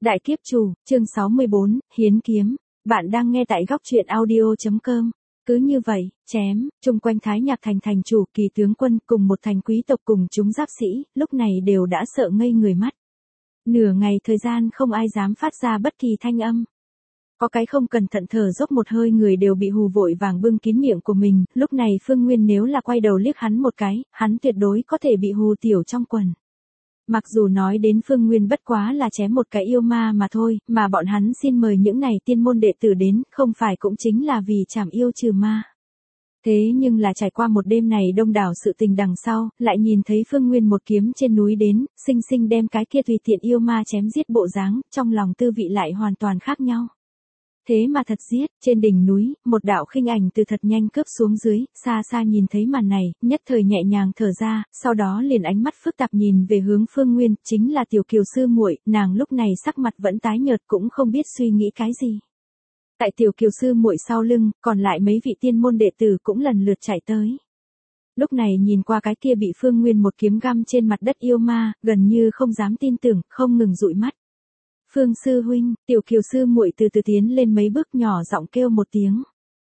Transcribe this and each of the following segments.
Đại kiếp chủ, chương 64, Hiến kiếm. Bạn đang nghe tại góc truyện audio.com. Cứ như vậy, chém, chung quanh Thái Nhạc Thành thành chủ, Kỳ tướng quân cùng một thành quý tộc cùng chúng giáp sĩ, lúc này đều đã sợ ngây người mắt. Nửa ngày thời gian không ai dám phát ra bất kỳ thanh âm. Có cái không cẩn thận thở dốc một hơi người đều bị hù vội vàng bưng kín miệng của mình, lúc này Phương Nguyên nếu là quay đầu liếc hắn một cái, hắn tuyệt đối có thể bị hù tiểu trong quần. Mặc dù nói đến Phương Nguyên bất quá là chém một cái yêu ma mà thôi, mà bọn hắn xin mời những này tiên môn đệ tử đến, không phải cũng chính là vì trảm yêu trừ ma. Thế nhưng là trải qua một đêm này đông đảo sự tình đằng sau, lại nhìn thấy Phương Nguyên một kiếm trên núi đến, xinh xinh đem cái kia tùy tiện yêu ma chém giết bộ dáng, trong lòng tư vị lại hoàn toàn khác nhau. Thế mà thật giết, trên đỉnh núi, một đạo khinh ảnh từ thật nhanh cướp xuống dưới, xa xa nhìn thấy màn này, nhất thời nhẹ nhàng thở ra, sau đó liền ánh mắt phức tạp nhìn về hướng Phương Nguyên, chính là Tiểu Kiều sư muội, nàng lúc này sắc mặt vẫn tái nhợt cũng không biết suy nghĩ cái gì. Tại Tiểu Kiều sư muội sau lưng, còn lại mấy vị tiên môn đệ tử cũng lần lượt chạy tới. Lúc này nhìn qua cái kia bị Phương Nguyên một kiếm găm trên mặt đất yêu ma, gần như không dám tin tưởng, không ngừng dụi mắt. Phương sư huynh, Tiểu Kiều sư muội từ từ tiến lên mấy bước nhỏ giọng kêu một tiếng.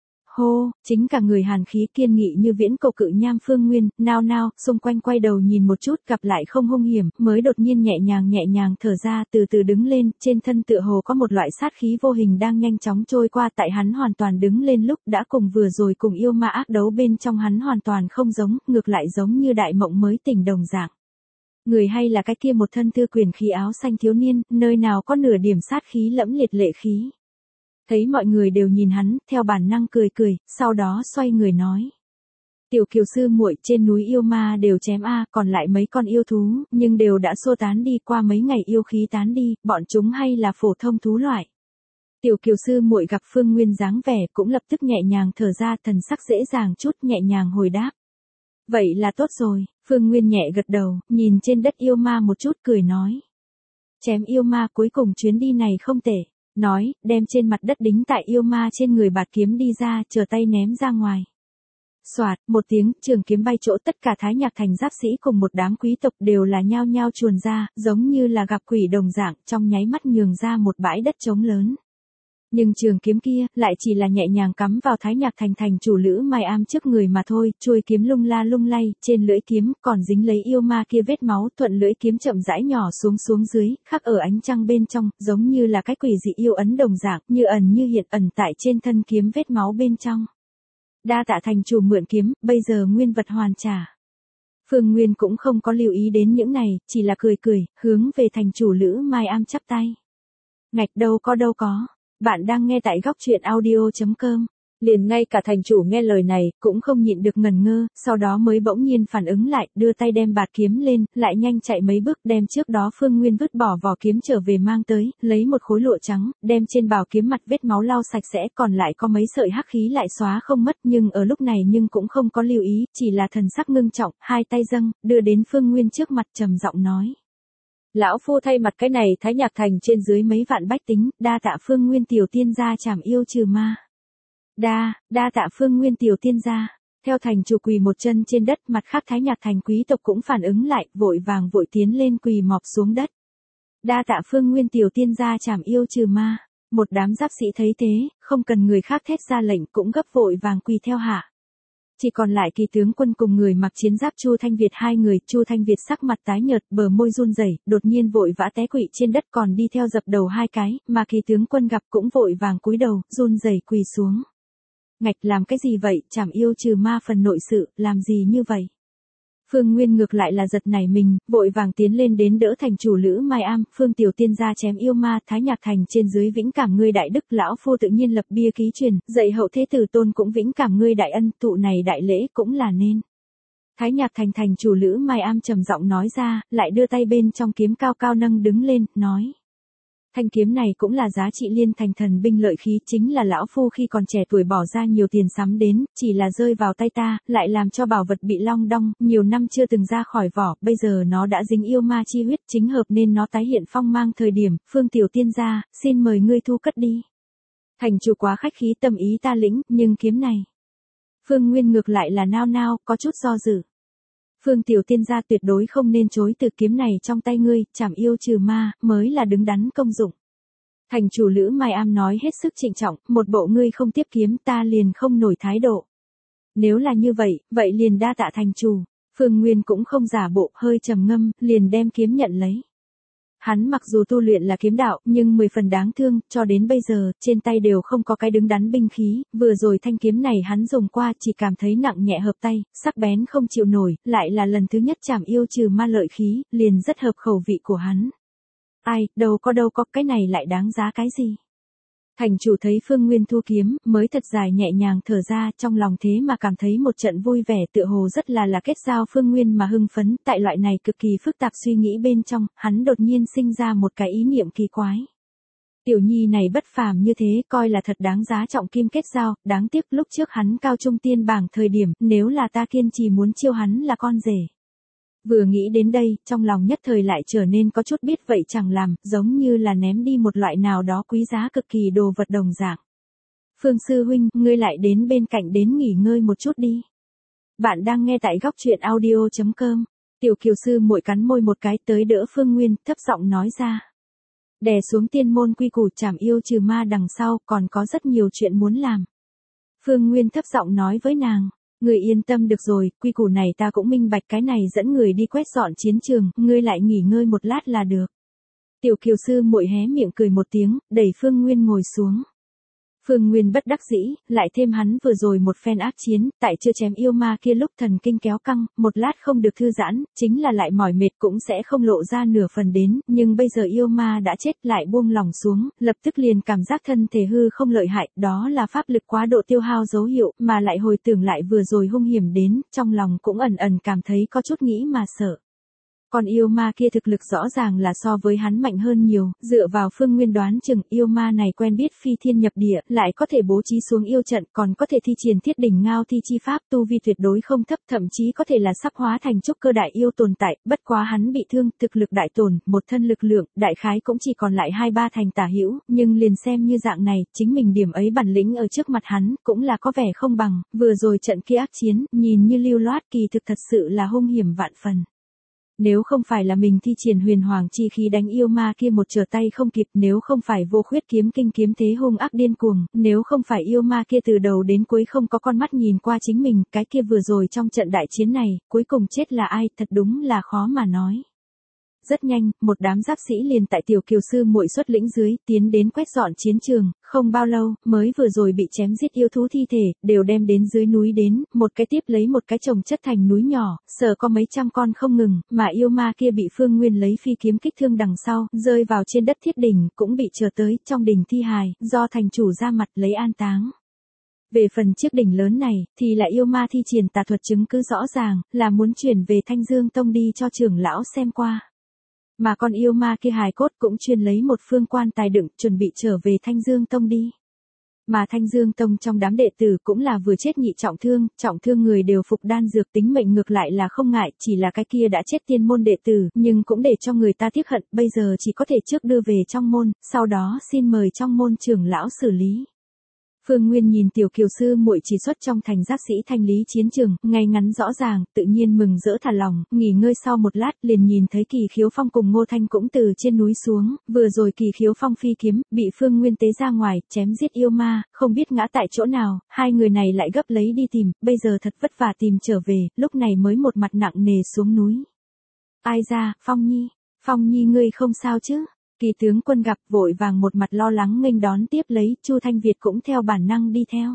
Hô, chính cả người hàn khí kiên nghị như viễn cổ cự nham Phương Nguyên, nao, xung quanh quay đầu nhìn một chút gặp lại không hung hiểm, mới đột nhiên nhẹ nhàng thở ra từ từ đứng lên, trên thân tựa hồ có một loại sát khí vô hình đang nhanh chóng trôi qua tại hắn hoàn toàn đứng lên lúc đã cùng vừa rồi cùng yêu ma ác đấu bên trong hắn hoàn toàn không giống, ngược lại giống như đại mộng mới tỉnh đồng dạng. Người hay là cái kia một thân thư quyền khí áo xanh thiếu niên, nơi nào có nửa điểm sát khí lẫm liệt lệ khí. Thấy mọi người đều nhìn hắn, theo bản năng cười, sau đó xoay người nói. Tiểu Kiều sư muội trên núi yêu ma đều chém còn lại mấy con yêu thú, nhưng đều đã xô tán đi qua mấy ngày yêu khí tán đi, bọn chúng hay là phổ thông thú loại. Tiểu Kiều sư muội gặp Phương Nguyên dáng vẻ cũng lập tức nhẹ nhàng thở ra thần sắc dễ dàng chút nhẹ nhàng hồi đáp. Vậy là tốt rồi, Phương Nguyên nhẹ gật đầu, nhìn trên đất yêu ma một chút cười nói. Chém yêu ma cuối cùng chuyến đi này không tệ, nói, đem trên mặt đất đính tại yêu ma trên người bạt kiếm đi ra, chờ tay ném ra ngoài. Soạt, một tiếng, trường kiếm bay chỗ tất cả Thái Nhạc Thành giáp sĩ cùng một đám quý tộc đều là nhao nhao chuồn ra, giống như là gặp quỷ đồng dạng, trong nháy mắt nhường ra một bãi đất trống lớn. Nhưng trường kiếm kia, lại chỉ là nhẹ nhàng cắm vào Thái Nhạc Thành thành chủ Lữ Mai Am trước người mà thôi, chuôi kiếm lung la lung lay, trên lưỡi kiếm, còn dính lấy yêu ma kia vết máu, thuận lưỡi kiếm chậm rãi nhỏ xuống dưới, khắc ở ánh trăng bên trong, giống như là cái quỷ dị yêu ấn đồng dạng, như ẩn như hiện ẩn tại trên thân kiếm vết máu bên trong. Đa tạ thành chủ mượn kiếm, bây giờ nguyên vật hoàn trả. Phương Nguyên cũng không có lưu ý đến những này, chỉ là cười, hướng về thành chủ Lữ Mai Am chắp tay. Ngạch đâu có. Bạn đang nghe tại góc truyện audio.com. Liền ngay cả thành chủ nghe lời này, cũng không nhịn được ngần ngơ, sau đó mới bỗng nhiên phản ứng lại, đưa tay đem bạt kiếm lên, lại nhanh chạy mấy bước đem trước đó Phương Nguyên vứt bỏ vỏ kiếm trở về mang tới, lấy một khối lụa trắng, đem trên bảo kiếm mặt vết máu lau sạch sẽ, còn lại có mấy sợi hắc khí lại xóa không mất, nhưng ở lúc này nhưng cũng không có lưu ý, chỉ là thần sắc ngưng trọng, hai tay dâng, đưa đến Phương Nguyên trước mặt trầm giọng nói. Lão phu thay mặt cái này Thái Nhạc Thành trên dưới mấy vạn bách tính, đa tạ Phương Nguyên tiểu tiên gia trảm yêu trừ ma. Đa tạ Phương Nguyên tiểu tiên gia. Theo thành chủ quỳ một chân trên đất, mặt khác Thái Nhạc Thành quý tộc cũng phản ứng lại, vội tiến lên quỳ mọp xuống đất. Đa tạ Phương Nguyên tiểu tiên gia trảm yêu trừ ma. Một đám giáp sĩ thấy thế, không cần người khác thét ra lệnh cũng gấp vội vàng quỳ theo hạ. Chỉ còn lại Kỳ tướng quân cùng người mặc chiến giáp Chu Thanh Việt hai người, Chu Thanh Việt sắc mặt tái nhợt, bờ môi run rẩy, đột nhiên vội vã té quỵ trên đất còn đi theo dập đầu hai cái, mà Kỳ tướng quân gặp cũng vội vàng cúi đầu, run rẩy quỳ xuống. Ngạch làm cái gì vậy, trảm yêu trừ ma phần nội sự, làm gì như vậy? Phương Nguyên ngược lại là giật nảy mình, vội vàng tiến lên đến đỡ thành chủ Lữ Mai Am, Phương tiểu tiên gia chém yêu ma, Thái Nhạc Thành trên dưới vĩnh cảm ngươi đại đức, lão phu tự nhiên lập bia ký truyền, dạy hậu thế tử tôn cũng vĩnh cảm ngươi đại ân, tụ này đại lễ cũng là nên. Thái Nhạc Thành thành chủ Lữ Mai Am trầm giọng nói ra, lại đưa tay bên trong kiếm cao cao nâng đứng lên, nói. Thanh kiếm này cũng là giá trị liên thành thần binh lợi khí, chính là lão phu khi còn trẻ tuổi bỏ ra nhiều tiền sắm đến, chỉ là rơi vào tay ta, lại làm cho bảo vật bị long đong, nhiều năm chưa từng ra khỏi vỏ, bây giờ nó đã dính yêu ma chi huyết, chính hợp nên nó tái hiện phong mang thời điểm, Phương tiểu tiên gia, xin mời ngươi thu cất đi. Thành chủ quá khách khí tâm ý ta lĩnh, nhưng kiếm này. Phương Nguyên ngược lại là nao, có chút do dự. Phương tiểu tiên gia tuyệt đối không nên chối từ kiếm này trong tay ngươi, trảm yêu trừ ma, mới là đứng đắn công dụng. Thành chủ Lữ Mai Am nói hết sức trịnh trọng, một bộ ngươi không tiếp kiếm ta liền không nổi thái độ. Nếu là như vậy, vậy liền đa tạ thành chủ. Phương Nguyên cũng không giả bộ, hơi trầm ngâm, liền đem kiếm nhận lấy. Hắn mặc dù tu luyện là kiếm đạo, nhưng 10 phần đáng thương, cho đến bây giờ, trên tay đều không có cái đứng đắn binh khí, vừa rồi thanh kiếm này hắn dùng qua chỉ cảm thấy nặng nhẹ hợp tay, sắc bén không chịu nổi, lại là lần thứ nhất trảm yêu trừ ma lợi khí, liền rất hợp khẩu vị của hắn. Ai, đâu có, cái này lại đáng giá cái gì? Thành chủ thấy Phương Nguyên thu kiếm, mới thật dài nhẹ nhàng thở ra, trong lòng thế mà cảm thấy một trận vui vẻ, tựa hồ rất là kết giao Phương Nguyên mà hưng phấn, tại loại này cực kỳ phức tạp suy nghĩ bên trong, hắn đột nhiên sinh ra một cái ý niệm kỳ quái. Tiểu nhi này bất phàm như thế, coi là thật đáng giá trọng kim kết giao, đáng tiếc lúc trước hắn cao trung tiên bảng thời điểm, nếu là ta kiên trì muốn chiêu hắn là con rể. Vừa nghĩ đến đây, trong lòng nhất thời lại trở nên có chút biết vậy chẳng làm, giống như là ném đi một loại nào đó quý giá cực kỳ đồ vật đồng dạng. Phương sư huynh, ngươi lại đến bên cạnh đến nghỉ ngơi một chút đi. Bạn đang nghe tại góc truyện audio.com. Tiểu kiều sư muội cắn môi một cái tới đỡ Phương Nguyên, thấp giọng nói ra. Đè xuống tiên môn quy củ trảm yêu trừ ma đằng sau, còn có rất nhiều chuyện muốn làm. Phương Nguyên thấp giọng nói với nàng. Người yên tâm được rồi, quy củ này ta cũng minh bạch, cái này dẫn người đi quét dọn chiến trường, ngươi lại nghỉ ngơi một lát là được. Tiểu kiều sư muội hé miệng cười một tiếng, đẩy Phương Nguyên ngồi xuống. Phương Nguyên bất đắc dĩ, lại thêm hắn vừa rồi một phen ác chiến, tại chưa chém yêu ma kia lúc thần kinh kéo căng, một lát không được thư giãn, chính là lại mỏi mệt cũng sẽ không lộ ra nửa phần đến, nhưng bây giờ yêu ma đã chết lại buông lòng xuống, lập tức liền cảm giác thân thể hư không lợi hại, đó là pháp lực quá độ tiêu hao dấu hiệu, mà lại hồi tưởng lại vừa rồi hung hiểm đến, trong lòng cũng ẩn ẩn cảm thấy có chút nghĩ mà sợ. Còn yêu ma kia thực lực rõ ràng là so với hắn mạnh hơn nhiều, dựa vào Phương Nguyên đoán chừng yêu ma này quen biết phi thiên nhập địa, lại có thể bố trí xuống yêu trận, còn có thể thi triển thiết đỉnh ngao thi chi pháp, tu vi tuyệt đối không thấp, thậm chí có thể là sắp hóa thành trúc cơ đại yêu tồn tại, bất quá hắn bị thương, thực lực đại tổn, một thân lực lượng, đại khái cũng chỉ còn lại 2-3 thành tả hữu, nhưng liền xem như dạng này, chính mình điểm ấy bản lĩnh ở trước mặt hắn, cũng là có vẻ không bằng, vừa rồi trận kia ác chiến, nhìn như lưu loát kỳ thực thật sự là hung hiểm vạn phần. Nếu không phải là mình thi triển huyền hoàng chi khí đánh yêu ma kia một trở tay không kịp, nếu không phải vô khuyết kiếm kinh kiếm thế hung ác điên cuồng, nếu không phải yêu ma kia từ đầu đến cuối không có con mắt nhìn qua chính mình, cái kia vừa rồi trong trận đại chiến này, cuối cùng chết là ai, thật đúng là khó mà nói. Rất nhanh, một đám giáp sĩ liền tại tiểu kiều sư muội xuất lĩnh dưới, tiến đến quét dọn chiến trường, không bao lâu, mới vừa rồi bị chém giết yêu thú thi thể, đều đem đến dưới núi đến, một cái tiếp lấy một cái chồng chất thành núi nhỏ, sợ có mấy trăm con không ngừng, mà yêu ma kia bị Phương Nguyên lấy phi kiếm kích thương đằng sau, rơi vào trên đất thiết đỉnh, cũng bị trở tới, trong đỉnh thi hài, do thành chủ ra mặt lấy an táng. Về phần chiếc đỉnh lớn này, thì là yêu ma thi triển tà thuật chứng cứ rõ ràng, là muốn chuyển về Thanh Dương Tông đi cho trưởng lão xem qua. Mà con yêu ma kia hài cốt cũng chuyên lấy một phương quan tài đựng, chuẩn bị trở về Thanh Dương Tông đi. Mà Thanh Dương Tông trong đám đệ tử cũng là vừa chết nhị trọng thương người đều phục đan dược, tính mệnh ngược lại là không ngại, chỉ là cái kia đã chết tiên môn đệ tử, nhưng cũng để cho người ta tiếc hận, bây giờ chỉ có thể trước đưa về trong môn, sau đó xin mời trong môn trưởng lão xử lý. Phương Nguyên nhìn tiểu kiều sư muội chỉ xuất trong thành giác sĩ thanh lý chiến trường, ngay ngắn rõ ràng, tự nhiên mừng rỡ thả lòng, nghỉ ngơi sau một lát, liền nhìn thấy Kỳ Khiếu Phong cùng Ngô Thanh cũng từ trên núi xuống, vừa rồi Kỳ Khiếu Phong phi kiếm, bị Phương Nguyên tế ra ngoài, chém giết yêu ma, không biết ngã tại chỗ nào, hai người này lại gấp lấy đi tìm, bây giờ thật vất vả tìm trở về, lúc này mới một mặt nặng nề xuống núi. Ai ra, Phong Nhi ngươi không sao chứ? Kỳ tướng quân gặp vội vàng một mặt lo lắng nghênh đón tiếp lấy, Chu Thanh Việt cũng theo bản năng đi theo.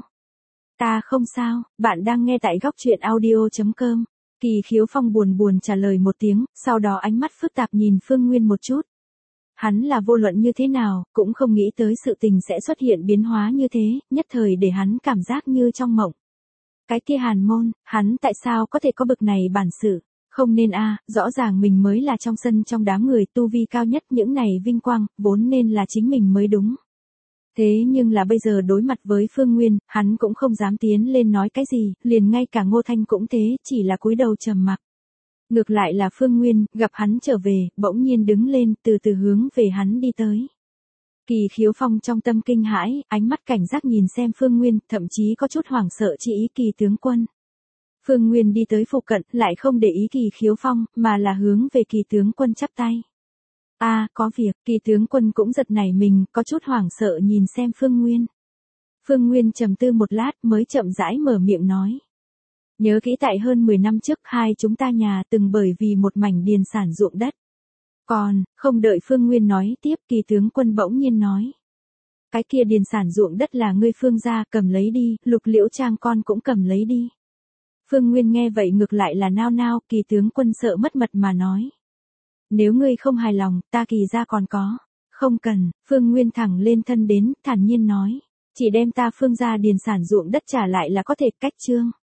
Ta không sao, bạn đang nghe tại góc truyện audio.com. Kỳ Khiếu Phong buồn trả lời một tiếng, sau đó ánh mắt phức tạp nhìn Phương Nguyên một chút. Hắn là vô luận như thế nào, cũng không nghĩ tới sự tình sẽ xuất hiện biến hóa như thế, nhất thời để hắn cảm giác như trong mộng. Cái kia Hàn Môn, hắn tại sao có thể có bực này bản sự? Không nên rõ ràng mình mới là trong sân trong đám người tu vi cao nhất, những này vinh quang, vốn nên là chính mình mới đúng. Thế nhưng là bây giờ đối mặt với Phương Nguyên, hắn cũng không dám tiến lên nói cái gì, liền ngay cả Ngô Thanh cũng thế, chỉ là cúi đầu trầm mặc. Ngược lại là Phương Nguyên, gặp hắn trở về, bỗng nhiên đứng lên, từ từ hướng về hắn đi tới. Kỳ Khiếu Phong trong tâm kinh hãi, ánh mắt cảnh giác nhìn xem Phương Nguyên, thậm chí có chút hoảng sợ chỉ ý Kỳ tướng quân. Phương Nguyên đi tới phụ cận, lại không để ý Kỳ Khiếu Phong, mà là hướng về Kỳ tướng quân chắp tay. Có việc, Kỳ tướng quân cũng giật nảy mình, có chút hoảng sợ nhìn xem Phương Nguyên. Phương Nguyên trầm tư một lát mới chậm rãi mở miệng nói. Nhớ kỹ tại hơn 10 năm trước hai chúng ta nhà từng bởi vì một mảnh điền sản ruộng đất. Còn, không đợi Phương Nguyên nói tiếp Kỳ tướng quân bỗng nhiên nói. Cái kia điền sản ruộng đất là ngươi Phương gia cầm lấy đi, Lục Liễu Trang con cũng cầm lấy đi. Phương Nguyên nghe vậy ngược lại là nao nao, Kỳ tướng quân sợ mất mật mà nói. Nếu ngươi không hài lòng, ta Kỳ gia còn có. Không cần, Phương Nguyên thẳng lên thân đến, thản nhiên nói. Chỉ đem ta Phương gia điền sản ruộng đất trả lại là có thể, cách chương.